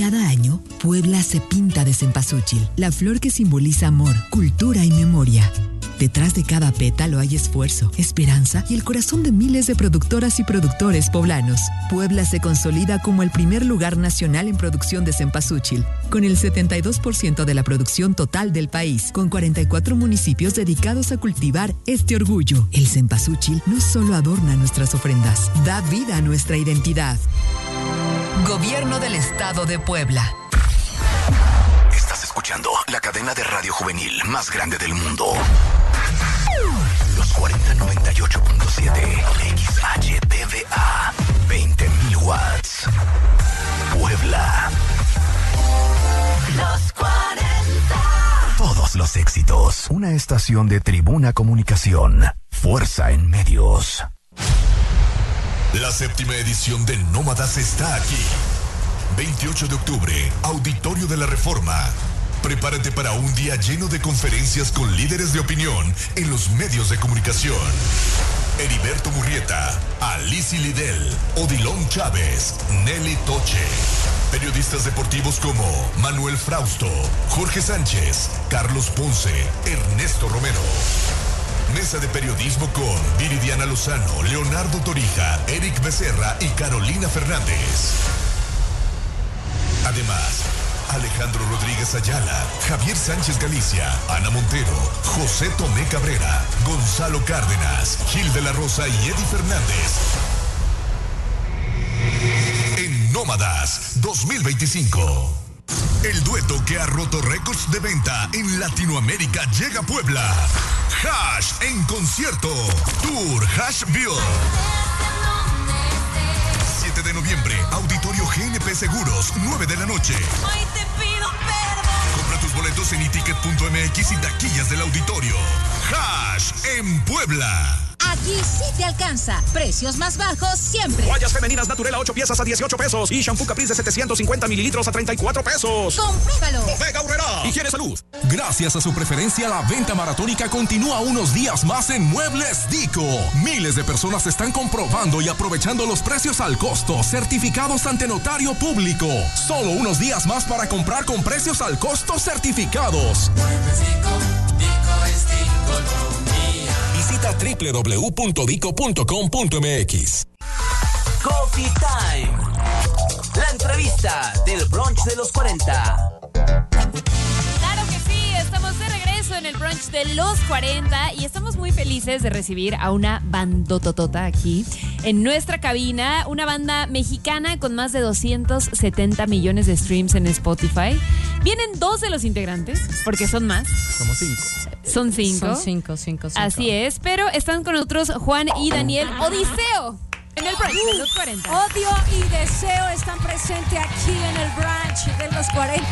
Cada año, Puebla se pinta de cempasúchil, la flor que simboliza amor, cultura y memoria. Detrás de cada pétalo hay esfuerzo, esperanza y el corazón de miles de productoras y productores poblanos. Puebla se consolida como el primer lugar nacional en producción de cempasúchil, con el 72% de la producción total del país, con 44 municipios dedicados a cultivar este orgullo. El cempasúchil no solo adorna nuestras ofrendas, da vida a nuestra identidad. Gobierno del Estado de Puebla. Estás escuchando la cadena de radio juvenil más grande del mundo. Los 4098.7 XHTVA, 20.000 watts. Puebla. Los 40. Todos los éxitos. Una estación de Tribuna Comunicación. Fuerza en medios. La séptima edición de Nómadas está aquí. 28 de octubre, Auditorio de la Reforma. Prepárate para un día lleno de conferencias con líderes de opinión en los medios de comunicación. Heriberto Murrieta, Alicia Lidel, Odilon Chávez, Nelly Toche. Periodistas deportivos como Manuel Frausto, Jorge Sánchez, Carlos Ponce, Ernesto Romero. Mesa de periodismo con Viridiana Lozano, Leonardo Torija, Eric Becerra y Carolina Fernández. Además, Alejandro Rodríguez Ayala, Javier Sánchez Galicia, Ana Montero, José Tomé Cabrera, Gonzalo Cárdenas, Gil de la Rosa y Eddie Fernández. En Nómadas 2025. El dueto que ha roto récords de venta en Latinoamérica llega a Puebla. Hash en concierto. Tour Hashville. 7 de noviembre, Auditorio GNP Seguros, 9 de la noche. Hoy te pido perdón. Compra tus boletos en iticket.mx y taquillas del auditorio. Hash en Puebla. Aquí sí te alcanza. Precios más bajos siempre. Toallas femeninas Naturela 8 piezas a 18 pesos. Y shampoo Caprice de 750 mililitros a 34 pesos. ¡Compruébalo! Bodega Aurrerá. Higiene Salud. Gracias a su preferencia, la venta maratónica continúa unos días más en Muebles Dico. Miles de personas están comprobando y aprovechando los precios al costo, certificados ante notario público. Solo unos días más para comprar con precios al costo certificados. Muebles Dico, Dico es Diconomía. Visita www.dico.com.mx. Coffee Time. La entrevista del brunch de los 40. Claro que sí, estamos de regreso en el brunch de los 40 y estamos muy felices de recibir a una bandototota aquí en nuestra cabina, una banda mexicana con más de 270 millones de streams en Spotify. Vienen 2 de los integrantes, porque son más. Somos 5. Son 5. Son 5. Así es, pero están con nosotros Juan y Daniel Odiseo en el brunch de los 40. Odio y Deseo están presentes aquí en el brunch de los 40.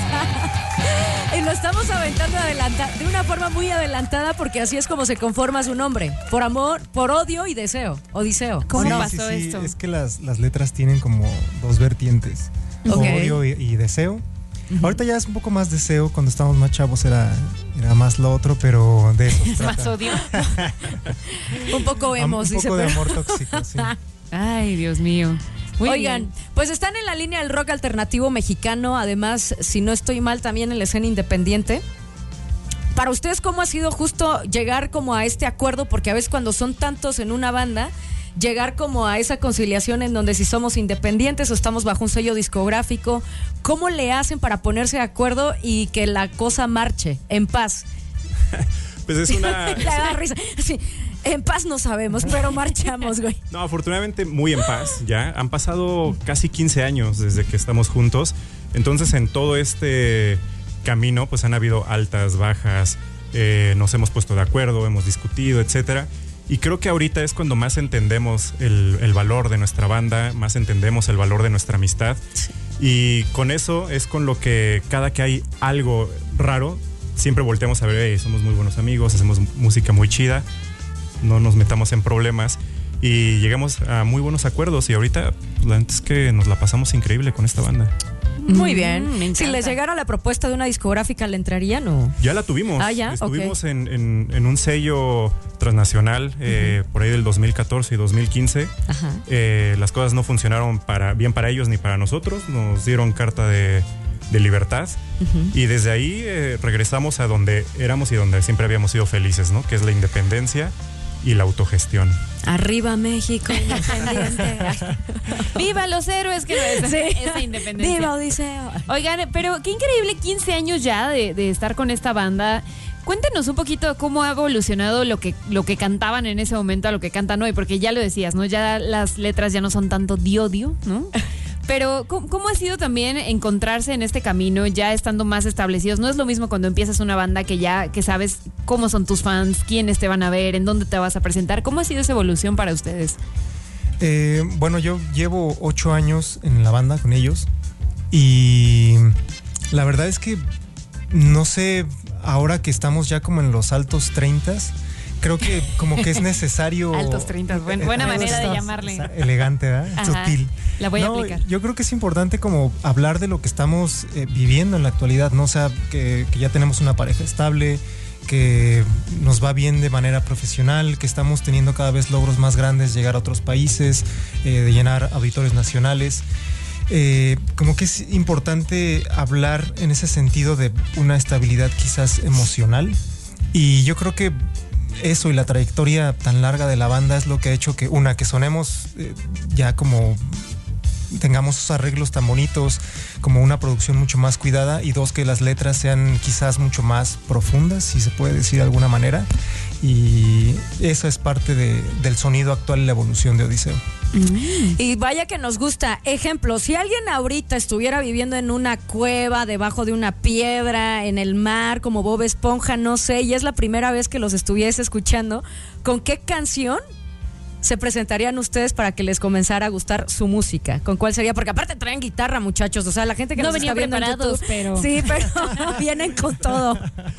Y lo estamos aventando de una forma muy adelantada porque así es como se conforma su nombre. Por amor, por odio y deseo. Odiseo. ¿Cómo pasó esto? Es que las letras tienen como 2 vertientes. Okay. Odio y deseo. Ahorita ya es un poco más deseo, cuando estábamos más chavos era más lo otro, pero de eso. Es más odio. Un poco hemos, un poco de amor tóxico, sí. Ay, Dios mío. Oigan, pues están en la línea del rock alternativo mexicano, además, si no estoy mal, también en la escena independiente. Para ustedes, ¿cómo ha sido justo llegar como a este acuerdo? Porque a veces cuando son tantos en una banda, llegar como a esa conciliación en donde si somos independientes o estamos bajo un sello discográfico, ¿cómo le hacen para ponerse de acuerdo y que la cosa marche en paz? Pues es una... Le da risa. Sí, en paz no sabemos, pero marchamos, güey. No, afortunadamente muy en paz, ya. Han pasado casi 15 años desde que estamos juntos. Entonces, en todo este camino, pues han habido altas, bajas, nos hemos puesto de acuerdo, hemos discutido, etcétera. Y creo que ahorita es cuando más entendemos el valor de nuestra banda, más entendemos el valor de nuestra amistad. Sí. Y con eso es con lo que cada que hay algo raro, siempre volteamos a ver, hey, somos muy buenos amigos, hacemos música muy chida, no nos metamos en problemas y llegamos a muy buenos acuerdos. Y ahorita la verdad es que nos la pasamos increíble con esta banda. Muy bien. Si les llegara la propuesta de una discográfica, ¿le entrarían o...? Ya la tuvimos. ¿Ya? Estuvimos okay. en un sello transnacional por ahí del 2014 y 2015. Ajá. Las cosas no funcionaron bien para ellos ni para nosotros. Nos dieron carta de de libertad. Y desde ahí regresamos a donde éramos y donde siempre habíamos sido felices, ¿no? Que es la independencia y la autogestión. Arriba México independiente. ¡Viva los héroes que esa independencia! ¡Viva Odiseo! Oigan, pero qué increíble 15 años ya de estar con esta banda. Cuéntenos un poquito cómo ha evolucionado lo que cantaban en ese momento a lo que cantan hoy, porque ya lo decías, ¿no? Ya las letras ya no son tanto de odio, ¿no? Pero ¿cómo ha sido también encontrarse en este camino ya estando más establecidos? No es lo mismo cuando empiezas una banda que sabes cómo son tus fans, quiénes te van a ver, en dónde te vas a presentar. ¿Cómo ha sido esa evolución para ustedes? Bueno, yo llevo 8 años en la banda con ellos y la verdad es que no sé, ahora que estamos ya como en los altos 30s, creo que como que es necesario... Altos 30, buena manera de llamarle. Elegante, ¿verdad? Ajá, sutil. La voy a aplicar. Yo creo que es importante como hablar de lo que estamos viviendo en la actualidad, ¿no? O sea, que ya tenemos una pareja estable, que nos va bien de manera profesional, que estamos teniendo cada vez logros más grandes, llegar a otros países, de llenar auditorios nacionales. Como que es importante hablar en ese sentido de una estabilidad quizás emocional, y yo creo que eso y la trayectoria tan larga de la banda es lo que ha hecho que sonemos ya como tengamos esos arreglos tan bonitos, como una producción mucho más cuidada, y dos, que las letras sean quizás mucho más profundas, si se puede decir de alguna manera, y eso es parte del sonido actual y la evolución de Odiseo. Y vaya que nos gusta. Ejemplo, si alguien ahorita estuviera viviendo en una cueva, debajo de una piedra, en el mar, como Bob Esponja, no sé, y es la primera vez que los estuviese escuchando, ¿con qué canción se presentarían ustedes para que les comenzara a gustar su música? ¿Con cuál sería? Porque aparte traen guitarra, muchachos. O sea, la gente que no nos venía está viendo preparados, en YouTube, pero... Sí, pero vienen con todo.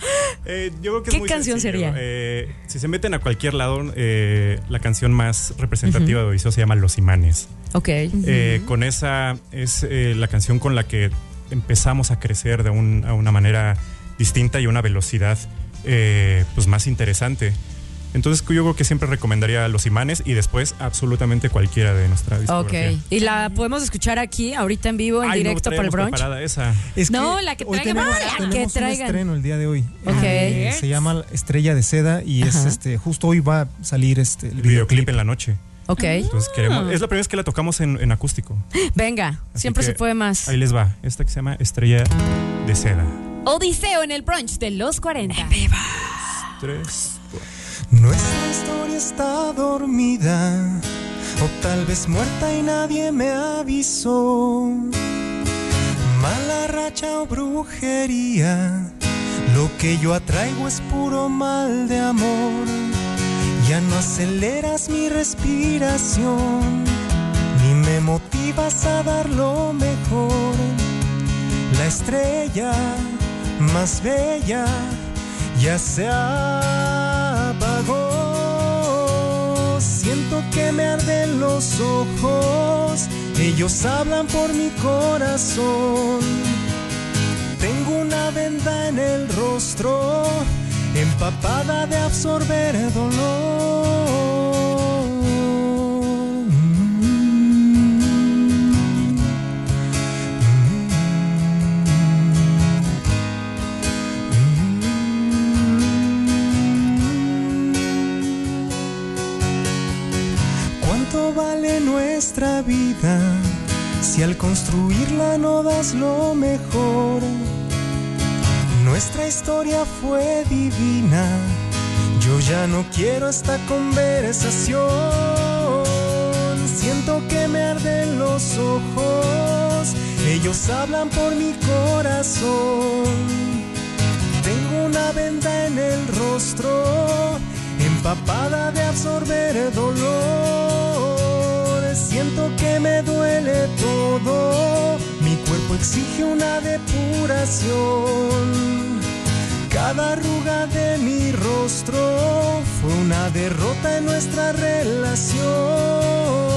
Yo creo que ¿Qué es muy canción sencillo. sería? Si se meten a cualquier lado, la canción más representativa de Odiseo se llama Los Imanes. Ok. Con esa es la canción con la que empezamos a crecer a una manera distinta y a una velocidad pues más interesante. Entonces yo creo que siempre recomendaría Los Imanes y después absolutamente cualquiera de nuestra discografía. Ok. ¿Y la podemos escuchar aquí, ahorita en vivo, en directo para el brunch? Esa. Es que no, la que traigan. Tenemos un estreno el día de hoy. Ok. Se llama Estrella de Seda y es justo hoy va a salir el videoclip en la noche. Ok. Entonces es la primera vez que la tocamos en acústico. Venga, Así siempre que se puede más. Ahí les va. Esta que se llama Estrella de Seda. Odiseo en el brunch de los 40. ¡Viva! 3, 4. Nuestra historia está dormida, o tal vez muerta y nadie me avisó. Mala racha o brujería, lo que yo atraigo es puro mal de amor. Ya no aceleras mi respiración, ni me motivas a dar lo mejor. La estrella más bella ya se apagó. Siento que me arden los ojos, ellos hablan por mi corazón. Tengo una venda en el rostro, empapada de absorber dolor. ¿Cuánto vale nuestra vida si al construirla no das lo mejor? Nuestra historia fue divina, yo ya no quiero esta conversación. Siento que me arden los ojos, ellos hablan por mi corazón. Tengo una venda en el rostro, empapada de absorber dolor. Siento que me duele todo, mi cuerpo exige una depuración. Cada arruga de mi rostro fue una derrota en nuestra relación.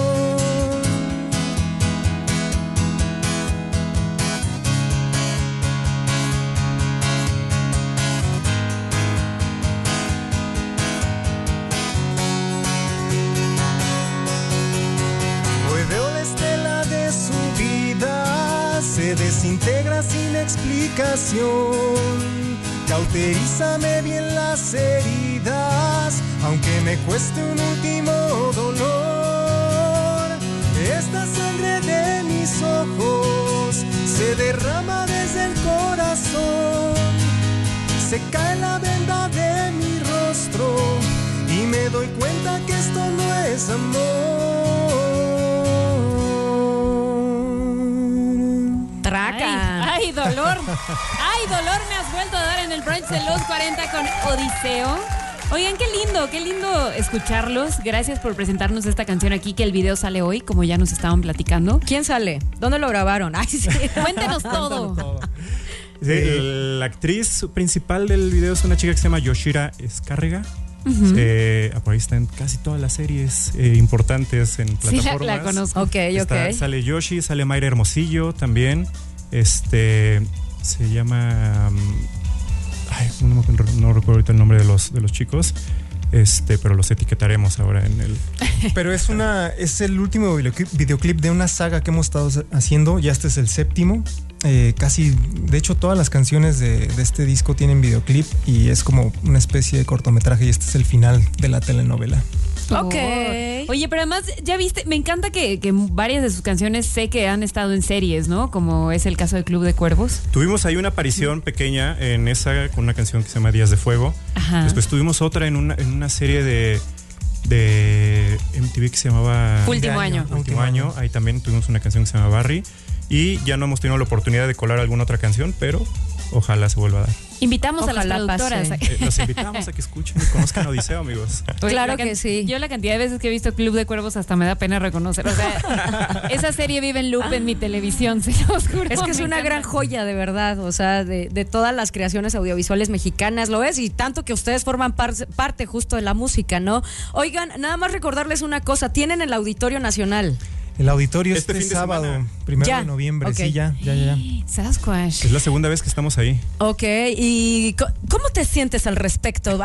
desintegra sin explicación. Cauterízame bien las heridas, aunque me cueste un último dolor. Esta sangre de mis ojos se derrama desde el corazón. Se cae la venda de mi rostro y me doy cuenta que esto no es amor. Traca. Ay, dolor. Ay, dolor me has vuelto a dar en el brunch de los 40 con Odiseo. Oigan, qué lindo escucharlos. Gracias por presentarnos esta canción aquí, que el video sale hoy, como ya nos estaban platicando. ¿Quién sale? ¿Dónde lo grabaron? Ay, sí. Cuéntenos todo. Sí, la actriz principal del video es una chica que se llama Yoshira Escárrega. Por ahí está en casi todas las series importantes en plataformas. Sí, la conozco. Ok. Sale Yoshi, sale Mayra Hermosillo también. Se llama... no recuerdo ahorita el nombre de los chicos. Pero los etiquetaremos ahora en el... Pero es el último videoclip de una saga que hemos estado haciendo. Ya este es el 7º. De hecho, todas las canciones de este disco tienen videoclip y es como una especie de cortometraje y este es el final de la telenovela. Ok. Oye, pero además, ya viste, me encanta que varias de sus canciones sé que han estado en series, ¿no? Como es el caso de Club de Cuervos. Tuvimos ahí una aparición pequeña en esa, con una canción que se llama Días de Fuego. Ajá. Después tuvimos otra en una serie de MTV que se llamaba Último Año. Ahí también tuvimos una canción que se llama Barry. Y ya no hemos tenido la oportunidad de colar alguna otra canción, pero ojalá se vuelva a dar. Invitamos a las productoras. Los invitamos a que escuchen y conozcan Odiseo, amigos. Claro que sí. Yo la cantidad de veces que he visto Club de Cuervos hasta me da pena reconocer. O sea, esa serie vive en loop en mi televisión, se los juro. Es que es una gran joya, de verdad. O sea, de todas las creaciones audiovisuales mexicanas, ¿lo ves? Y tanto que ustedes forman parte justo de la música, ¿no? Oigan, nada más recordarles una cosa. Tienen el Auditorio Nacional. El auditorio este fin de sábado, semana. 1 de noviembre, okay. Sí, ya. Sasquatch. Es la segunda vez que estamos ahí. Ok, ¿y cómo te sientes al respecto?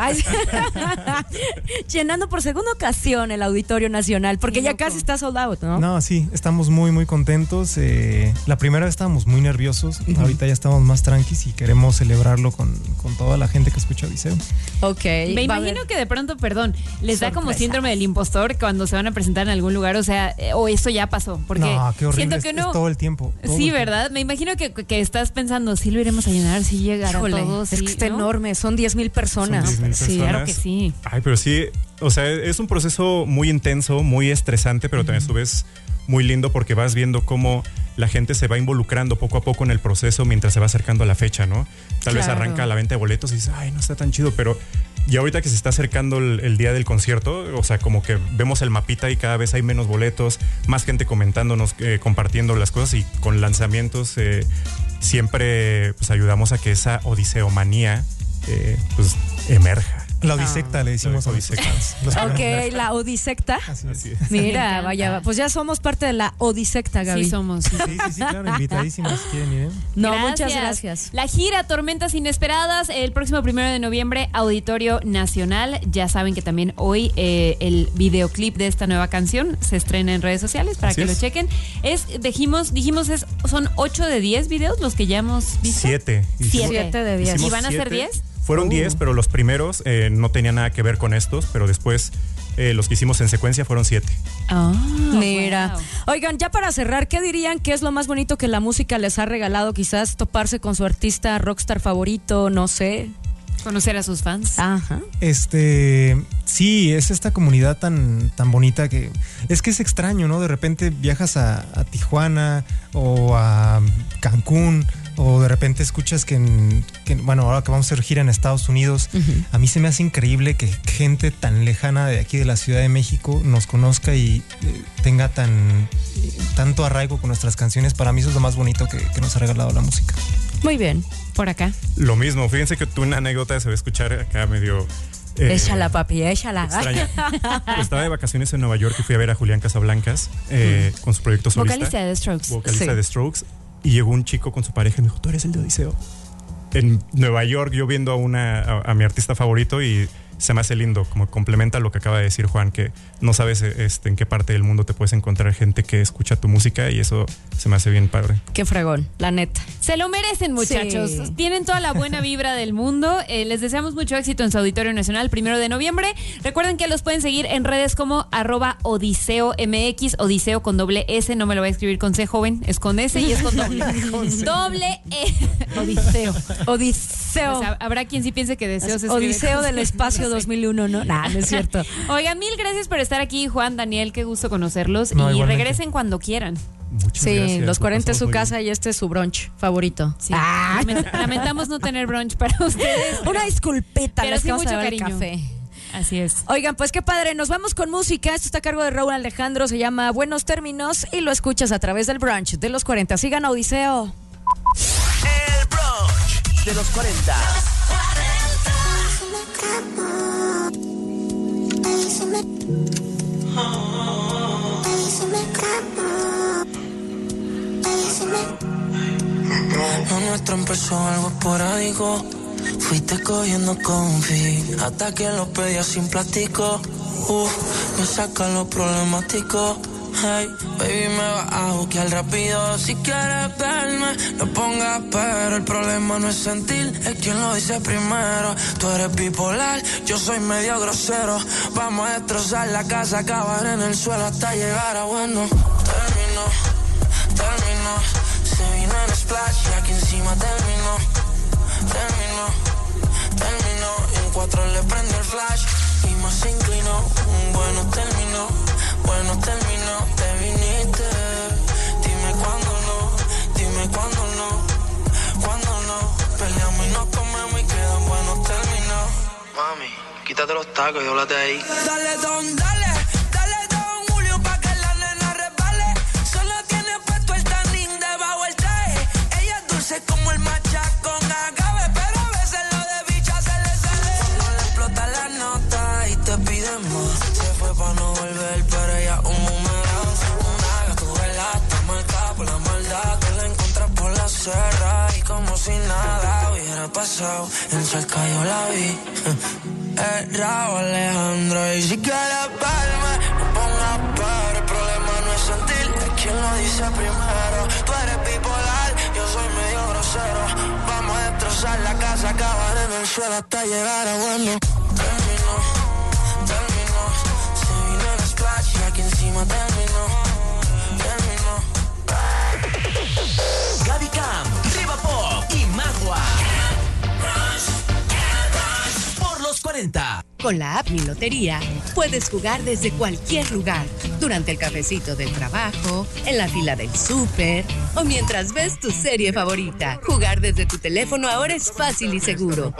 Llenando por segunda ocasión el Auditorio Nacional, porque ya casi está sold out, ¿no? No, sí, estamos muy, muy contentos. La primera vez estábamos muy nerviosos, ahorita ya estamos más tranquis y queremos celebrarlo con toda la gente que escucha Odiseo. Ok. Me imagino que de pronto, les da como síndrome del impostor cuando se van a presentar en algún lugar, o sea, o eso ya pasó, porque no, qué horrible, siento que no. Es todo el tiempo. Sí, ¿verdad? Me imagino que estás pensando, sí lo iremos a llenar, sí llegará a todos. Es que está enorme, son 10,000 personas. Son 10,000 Sí, personas. claro que sí. Ay, pero sí, o sea, es un proceso muy intenso, muy estresante, pero también a su vez muy lindo porque vas viendo cómo la gente se va involucrando poco a poco en el proceso mientras se va acercando a la fecha, ¿no? Tal vez arranca la venta de boletos y dices, ay, no está tan chido, pero ya ahorita que se está acercando el día del concierto, o sea, como que vemos el mapita y cada vez hay menos boletos, más gente comentándonos, compartiendo las cosas y con lanzamientos siempre pues ayudamos a que esa odiseomanía pues emerja. La Odisecta le decimos a Odisectas. Ok, la Odisecta. Así es. Mira, vaya, pues ya somos parte de la Odisecta, Gaby. Sí, somos. Sí, claro, invitadísimos si quieren ir. No, muchas gracias. La gira Tormentas Inesperadas, el próximo 1 de noviembre, Auditorio Nacional. Ya saben que también hoy el videoclip de esta nueva canción se estrena en redes sociales para que lo chequen. Son 8 de 10 videos los que ya hemos visto. 7 de 10. ¿Y van a ser 10? Fueron 10, pero los primeros no tenían nada que ver con estos, pero después los que hicimos en secuencia fueron 7. Mira. Wow. Oigan, ya para cerrar, ¿qué dirían que es lo más bonito que la música les ha regalado? Quizás toparse con su artista rockstar favorito, no sé. Conocer a sus fans. Ajá. Sí, es esta comunidad tan bonita que es extraño, ¿no? De repente viajas a Tijuana o a Cancún o de repente escuchas que ahora que vamos a hacer gira en Estados Unidos, a mí se me hace increíble que gente tan lejana de aquí de la Ciudad de México nos conozca y tenga tanto arraigo con nuestras canciones. Para mí eso es lo más bonito que nos ha regalado la música. Muy bien. Por acá. Lo mismo, fíjense que tuve una anécdota, se va a escuchar acá medio... échala, papi, échala. Extraña. Estaba de vacaciones en Nueva York y fui a ver a Julián Casablancas con su proyecto solista. Vocalista de The Strokes. Vocalista de Strokes. Y llegó un chico con su pareja y me dijo, ¿tú eres el de Odiseo? En Nueva York, yo viendo a mi artista favorito y se me hace lindo, como complementa lo que acaba de decir Juan, que no sabes en qué parte del mundo te puedes encontrar gente que escucha tu música y eso se me hace bien padre. Qué fregón, la neta. Se lo merecen, muchachos. Sí. Tienen toda la buena vibra del mundo. Les deseamos mucho éxito en su Auditorio Nacional, 1 de noviembre. Recuerden que los pueden seguir en redes como @OdiseoMX, Odiseo con doble S, no me lo voy a escribir con C, joven, es con S y es con doble. Doble E. Odiseo. Odiseo. O sea, habrá quien sí piense que Deseo se escribe Odiseo con del C. espacio 2001, ¿no? Nah, no es cierto. Oigan, mil gracias por estar aquí, Juan, Daniel, qué gusto conocerlos. No, y igualmente. regresen cuando quieran. Muchas Sí, gracias. los 40 es su Muy casa bien. y este es su brunch favorito. Sí. Lamentamos no tener brunch para ustedes. Una disculpita, pero les sí vamos a mucho dar el cariño. café. Así es. Oigan, pues qué padre, nos vamos con música. Esto está a cargo de Raúl Alejandro, se llama Buenos Términos y lo escuchas a través del brunch de los 40. Sigan a Odiseo. El brunch de los 40. Lo nuestro empezó algo esporádico. Fuiste cogiendo confi hasta que lo pedías sin plástico. Me saca lo problemático. Hey, baby, me va a buquear rápido. Si quieres verme, no pongas pero. El problema no es sentir, es quien lo dice primero. Tú eres bipolar, yo soy medio grosero. Vamos a destrozar la casa, acabar en el suelo hasta llegar a bueno. Terminó. Se vino en splash y aquí encima terminó. Y en 4 le prendí el flash y más se inclinó. Bueno, terminó. Te viniste. Dime cuándo no. Peleamos y nos comemos y quedan buenos términos. Mami, quítate los tacos y dóblate ahí. Dale, don, Julio, pa' que la nena resbale. Solo tiene puesto el tanning debajo el traje. Ella es dulce como el matcha con agave, pero a veces lo de bicha se le sale. Cuando le explota la nota y te pide más. Se fue pa' no volver, pero ella un boomerang. Una gatubela, está marcada por la maldad. Te la encuentras por la serra y como si nada hubiera pasado. En cerca yo la vi. Raúl Alejandro. Y si quieres verme, no pongas pero. El problema no es sentir, es quien lo dice primero. Tú eres bipolar, yo soy medio grosero. Vamos a destrozar la casa, acabar en el suelo hasta llegar a bueno. Terminó. Se vino en splash y aquí encima terminó. Gaby Cam, Riva Pop y Magua. Por los 40. Con la app Mi Lotería puedes jugar desde cualquier lugar, durante el cafecito del trabajo, en la fila del súper o mientras ves tu serie favorita. Jugar desde tu teléfono ahora es fácil y seguro.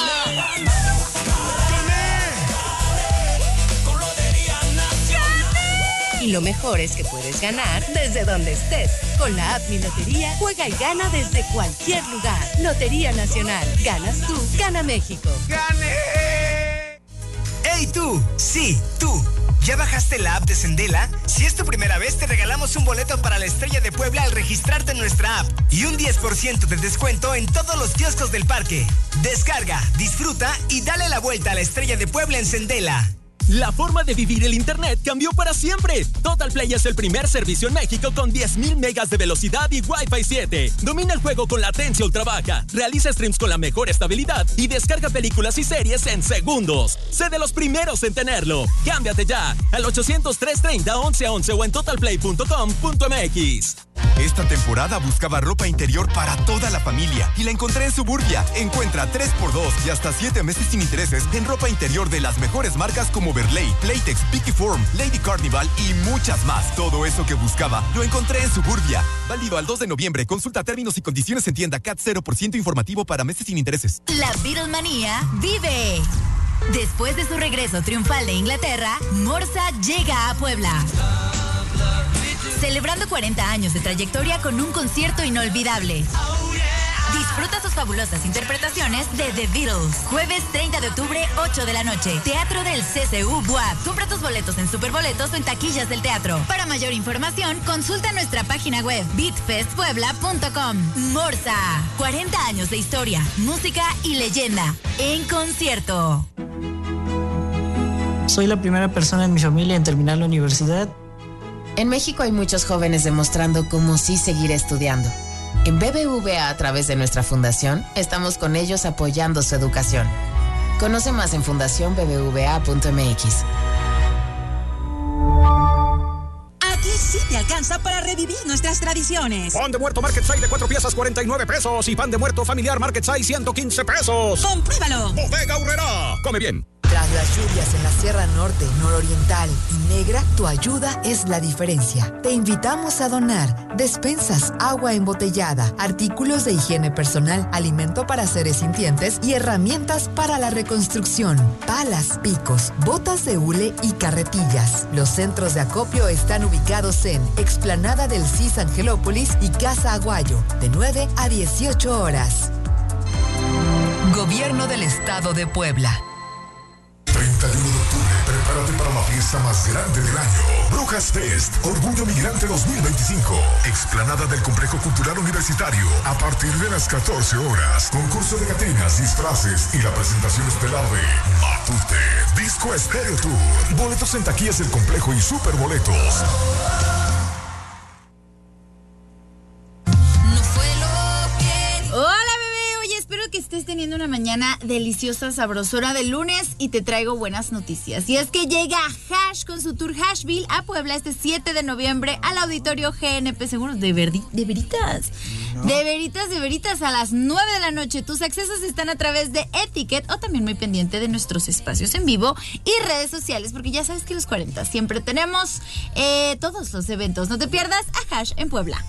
Y lo mejor es que puedes ganar desde donde estés. Con la app Mi Lotería, juega y gana desde cualquier lugar. Lotería Nacional. Ganas tú, gana México. ¡Gané! ¡Hey tú! Sí, tú. ¿Ya bajaste la app de Sendela? Si es tu primera vez, te regalamos un boleto para la Estrella de Puebla al registrarte en nuestra app y un 10% de descuento en todos los kioscos del parque. Descarga, disfruta y dale la vuelta a la Estrella de Puebla en Sendela. La forma de vivir el internet cambió para siempre. Total Play es el primer servicio en México con 10,000 megas de velocidad y Wi-Fi 7. Domina el juego con latencia ultra baja, realiza streams con la mejor estabilidad y descarga películas y series en segundos. Sé de los primeros en tenerlo. Cámbiate ya al 800-330-1111 o en totalplay.com.mx. Esta temporada buscaba ropa interior para toda la familia y la encontré en Suburbia. Encuentra 3x2 y hasta 7 meses sin intereses en ropa interior de las mejores marcas como Berlay, Playtex, Picky Form, Lady Carnival y muchas más. Todo eso que buscaba lo encontré en Suburbia. Válido al 2 de noviembre. Consulta términos y condiciones en tienda. CAT 0% informativo para meses sin intereses. La Beatlemanía vive. Después de su regreso triunfal de Inglaterra, Morsa llega a Puebla. Celebrando 40 años de trayectoria con un concierto inolvidable. Disfruta sus fabulosas interpretaciones de The Beatles. Jueves 30 de octubre, 8 de la noche. Teatro del CCU Buap. Compra tus boletos en Superboletos o en taquillas del teatro. Para mayor información, consulta nuestra página web beatfestpuebla.com. Morsa. 40 años de historia, música y leyenda. En concierto. Soy la primera persona en mi familia en terminar la universidad. En México hay muchos jóvenes demostrando cómo sí seguir estudiando. En BBVA, a través de nuestra fundación, estamos con ellos apoyando su educación. Conoce más en fundacionbbva.mx. Aquí sí te alcanza para revivir nuestras tradiciones. Pan de muerto Market Size de 4 piezas, 49 pesos. Y pan de muerto familiar Market Size, 115 pesos. ¡Compruébalo! Bodega Aurrerá. Come bien. Tras las lluvias en la Sierra Norte, Nororiental y Negra, tu ayuda es la diferencia. Te invitamos a donar despensas, agua embotellada, artículos de higiene personal, alimento para seres sintientes y herramientas para la reconstrucción. Palas, picos, botas de hule y carretillas. Los centros de acopio están ubicados en Explanada del CIS Angelópolis y Casa Aguayo, de 9 a 18 horas. Gobierno del Estado de Puebla. 31 de octubre, prepárate para la fiesta más grande del año. Brujas Fest, Orgullo Migrante 2025. Explanada del Complejo Cultural Universitario, a partir de las 14 horas. Concurso de catrinas, disfraces y la presentación estelar de Matute, Disco Estéreo Tour. Boletos en taquillas del complejo y superboletos. Que estés teniendo una mañana deliciosa, sabrosora de lunes y te traigo buenas noticias. Y es que llega Hash con su tour Hashville a Puebla este 7 de noviembre al auditorio GNP Seguros. De veritas. No. De veritas a las 9 de la noche. Tus accesos están a través de Etiquet o también muy pendiente de nuestros espacios en vivo y redes sociales, porque ya sabes que los 40 siempre tenemos todos los eventos. No te pierdas a Hash en Puebla.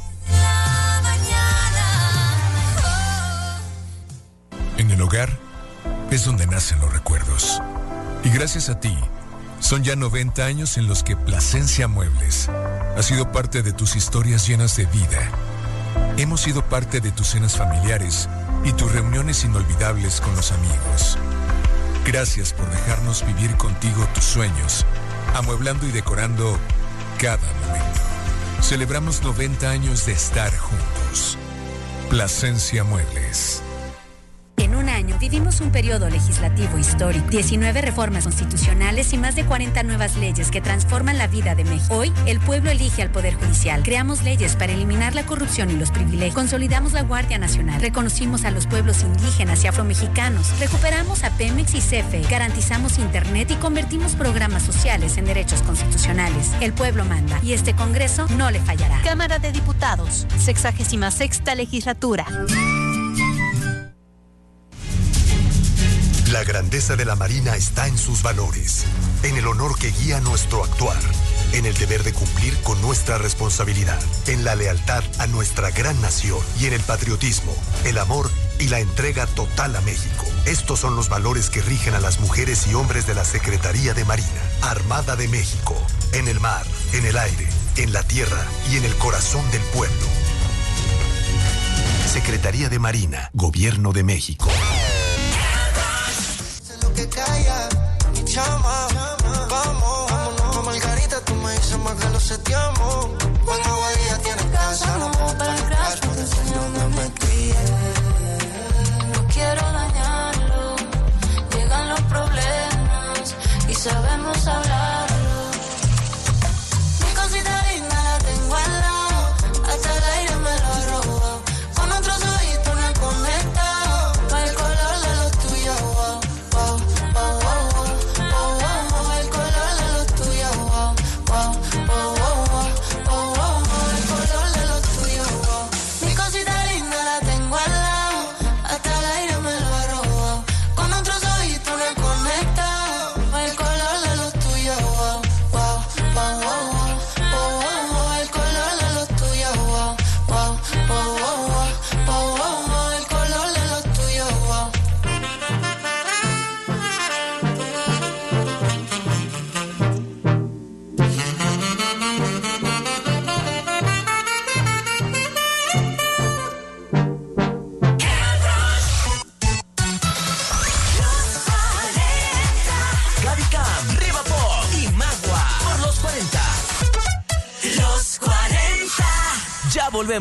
En el hogar es donde nacen los recuerdos. Y gracias a ti, son ya 90 años en los que Plasencia Muebles ha sido parte de tus historias llenas de vida. Hemos sido parte de tus cenas familiares y tus reuniones inolvidables con los amigos. Gracias por dejarnos vivir contigo tus sueños, amueblando y decorando cada momento. Celebramos 90 años de estar juntos. Plasencia Muebles. En un año vivimos un periodo legislativo histórico, 19 reformas constitucionales y más de 40 nuevas leyes que transforman la vida de México. Hoy, el pueblo elige al Poder Judicial. Creamos leyes para eliminar la corrupción y los privilegios. Consolidamos la Guardia Nacional. Reconocimos a los pueblos indígenas y afromexicanos. Recuperamos a Pemex y CFE. Garantizamos Internet y convertimos programas sociales en derechos constitucionales. El pueblo manda y este Congreso no le fallará. Cámara de Diputados, 66ª Legislatura. La grandeza de la Marina está en sus valores, en el honor que guía nuestro actuar, en el deber de cumplir con nuestra responsabilidad, en la lealtad a nuestra gran nación y en el patriotismo, el amor y la entrega total a México. Estos son los valores que rigen a las mujeres y hombres de la Secretaría de Marina, Armada de México, en el mar, en el aire, en la tierra y en el corazón del pueblo. Secretaría de Marina, Gobierno de México. Que calla, mi chama, vámonos, Margarita, tú me dices más que lo seteamos. Cuando Aguadilla tienes casa, no vamos para el crash, no te enseño donde me crié. No quiero dañarlo, llegan los problemas y sabemos hablarlo. Mi cosita linda la tengo al lado, hasta el aire me lo ha robado. Con otros ojitos no he conectado, para el color de los tuyos, wow.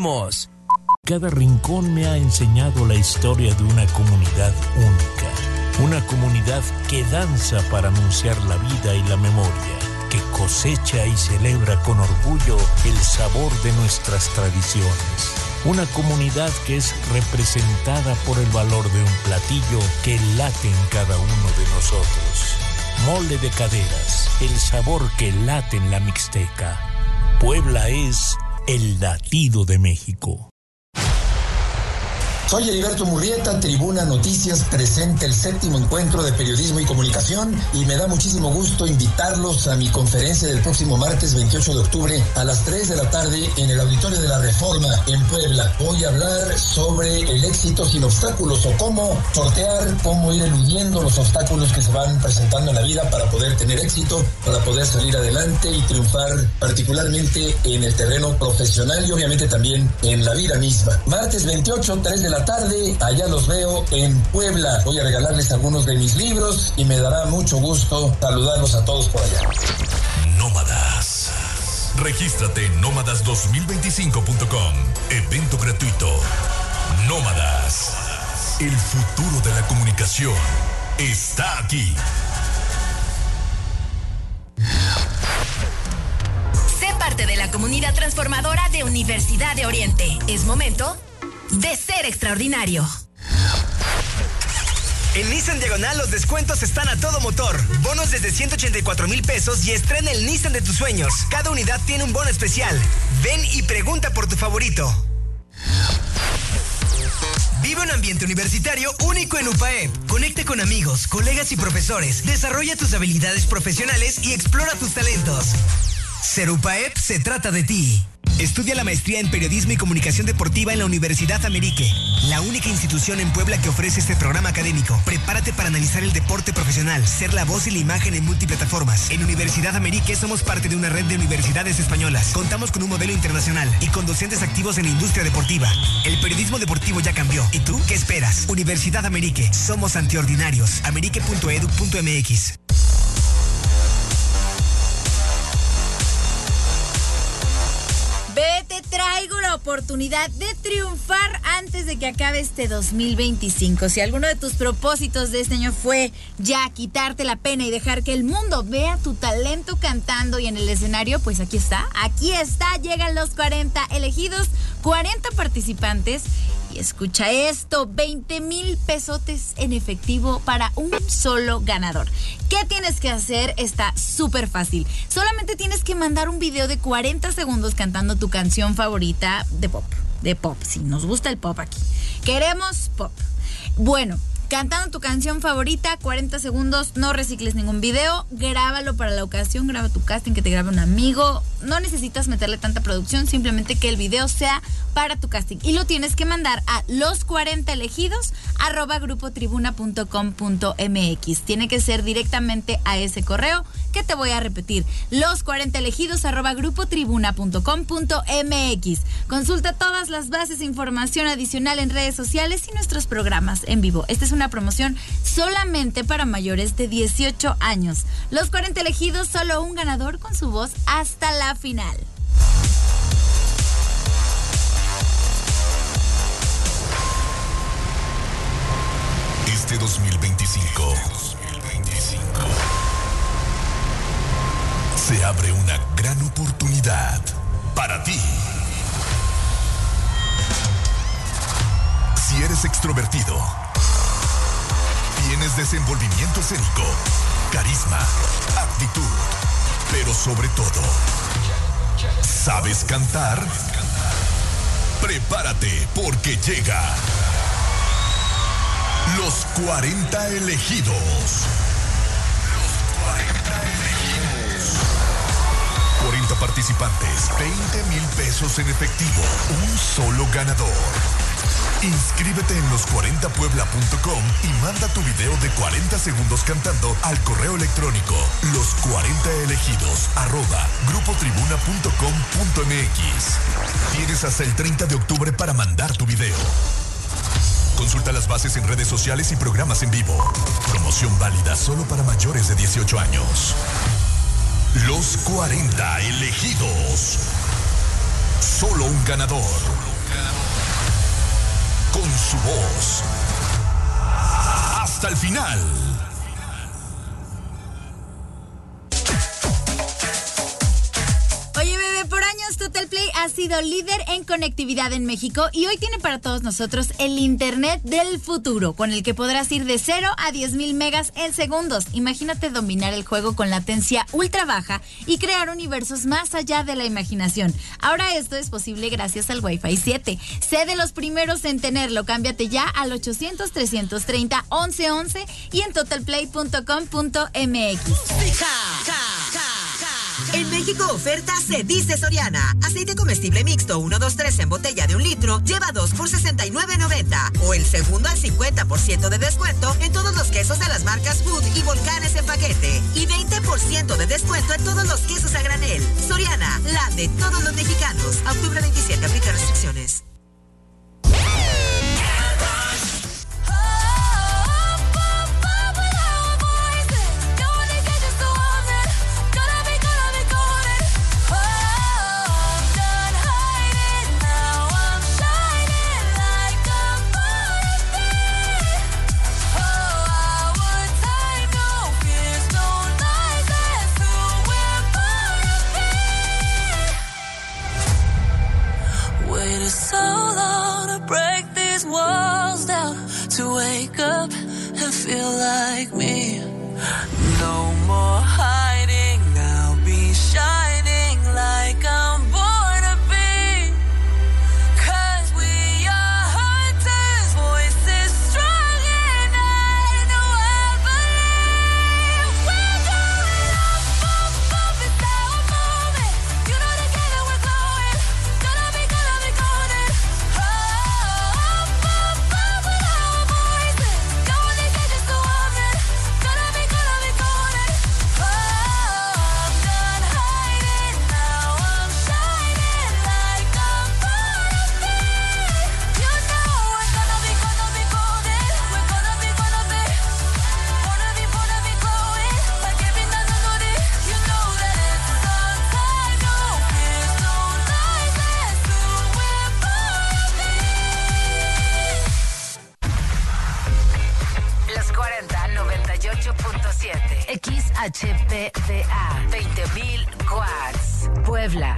Volvemos. Cada rincón me ha enseñado la historia de una comunidad única, Una comunidad que danza para anunciar la vida y la memoria, que cosecha y celebra con orgullo el sabor de nuestras tradiciones. Una comunidad que es representada por el valor de un platillo que late en cada uno de nosotros. Mole de caderas, el sabor que late en la Mixteca. Puebla es el latido de México. Soy Heriberto Murrieta, Tribuna Noticias presenta el 7º encuentro de periodismo y comunicación y me da muchísimo gusto invitarlos a mi conferencia del próximo martes 28 de octubre a las 3 de la tarde en el Auditorio de la Reforma en Puebla. Voy a hablar sobre el éxito sin obstáculos o cómo sortear, cómo ir eludiendo los obstáculos que se van presentando en la vida para poder tener éxito, para poder salir adelante y triunfar particularmente en el terreno profesional y obviamente también en la vida misma. Martes 28, 3 de la tarde, allá los veo en Puebla. Voy a regalarles algunos de mis libros y me dará mucho gusto saludarlos a todos por allá. Nómadas. Regístrate en nómadas2025.com. Evento gratuito. Nómadas. El futuro de la comunicación está aquí. Sé parte de la comunidad transformadora de Universidad de Oriente. Es momento de ser extraordinario. En Nissan Diagonal los descuentos están a todo motor. Bonos desde 184,000 pesos y estrena el Nissan de tus sueños. Cada unidad tiene un bono especial. Ven y pregunta por tu favorito. Vive un ambiente universitario único en UPAEP. Conecta con amigos, colegas y profesores. Desarrolla tus habilidades profesionales y explora tus talentos. Ser UPAEP se trata de ti. Estudia la maestría en Periodismo y Comunicación Deportiva en la Universidad Amérique, la única institución en Puebla que ofrece este programa académico. Prepárate para analizar el deporte profesional, ser la voz y la imagen en multiplataformas. En Universidad Amérique somos parte de una red de universidades españolas. Contamos con un modelo internacional y con docentes activos en la industria deportiva. El periodismo deportivo ya cambió. ¿Y tú qué esperas? Universidad Amérique. Somos antiordinarios. Amerique.edu.mx. Te traigo la oportunidad de triunfar antes de que acabe este 2025. Si alguno de tus propósitos de este año fue ya quitarte la pena y dejar que el mundo vea tu talento cantando y en el escenario, pues aquí está, llegan los 40 elegidos, 40 participantes. Y escucha esto, 20,000 pesotes en efectivo para un solo ganador. ¿Qué tienes que hacer? Está súper fácil. Solamente tienes que mandar un video de 40 segundos cantando tu canción favorita de pop. De pop, sí, nos gusta el pop aquí. Queremos pop. Bueno, cantando tu canción favorita, 40 segundos, no recicles ningún video, grábalo para la ocasión, graba tu casting, que te grabe un amigo. No necesitas meterle tanta producción, simplemente que el video sea para tu casting. Y lo tienes que mandar a los40elegidos@grupotribuna.com.mx. Tiene que ser directamente a ese correo que te voy a repetir. los40elegidos@grupotribuna.com.mx. Consulta todas las bases e información adicional en redes sociales y nuestros programas en vivo. Esta es una promoción solamente para mayores de 18 años. Los 40 elegidos, solo un ganador con su voz hasta la final. Este 2025 se abre una gran oportunidad para ti. Si eres extrovertido, tienes desenvolvimiento escénico, carisma, actitud, pero sobre todo, ¿sabes cantar? Prepárate porque llega los 40 elegidos. Los 40 elegidos. 40 participantes, 20,000 pesos en efectivo, un solo ganador. Inscríbete en los40puebla.com y manda tu video de 40 segundos cantando al correo electrónico los40elegidos@grupotribuna.com.mx. Tienes hasta el 30 de octubre para mandar tu video. Consulta las bases en redes sociales y programas en vivo. Promoción válida solo para mayores de 18 años. Los 40 elegidos. Solo un ganador. Con su voz hasta el final. Oye, bebé, por años Total Play ha sido líder en conectividad en México y hoy tiene para todos nosotros el internet del futuro, con el que podrás ir de 0 a 10,000 megas en segundos. Imagínate dominar el juego con latencia ultra baja y crear universos más allá de la imaginación. Ahora esto es posible gracias al Wi-Fi 7. Sé de los primeros en tenerlo. Cámbiate ya al 800-330-1111 y en totalplay.com.mx. En México oferta se dice Soriana. Aceite comestible mixto 1, 2, 3 en botella de 1 litro, lleva 2 por $69.90. O el segundo al 50% de descuento en todos los quesos de las marcas Food y Volcanes en paquete. Y 20% de descuento en todos los quesos a granel. Soriana, la de todos los mexicanos. A octubre 27, aplica restricciones. So long to break these walls down, to wake up and feel like me. No more hiding, I'll be shining like I'm born to be. 'Cause we are hunters, voices strong and I know I believe. We're going up, up, up, it's our moment. You know together we're glowing. Gonna be golden. Up, up, up with our voices. Gonna get just a woman. Gonna be golden. Oh, I'm done hiding, now I'm shining like I'm born to be. You know we're gonna be golden. We're gonna be glowing like every night I know this. You know that it's our time, no fears, no lies, that's who we're born to be. Los 40 98.7 XHPDA 20,000 watts Puebla.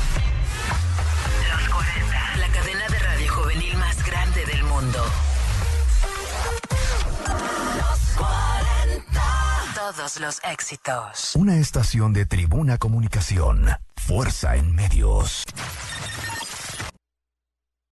Los 40, la cadena de radio juvenil más grande del mundo. Los 40, todos los éxitos. Una estación de Tribuna Comunicación. Fuerza en medios.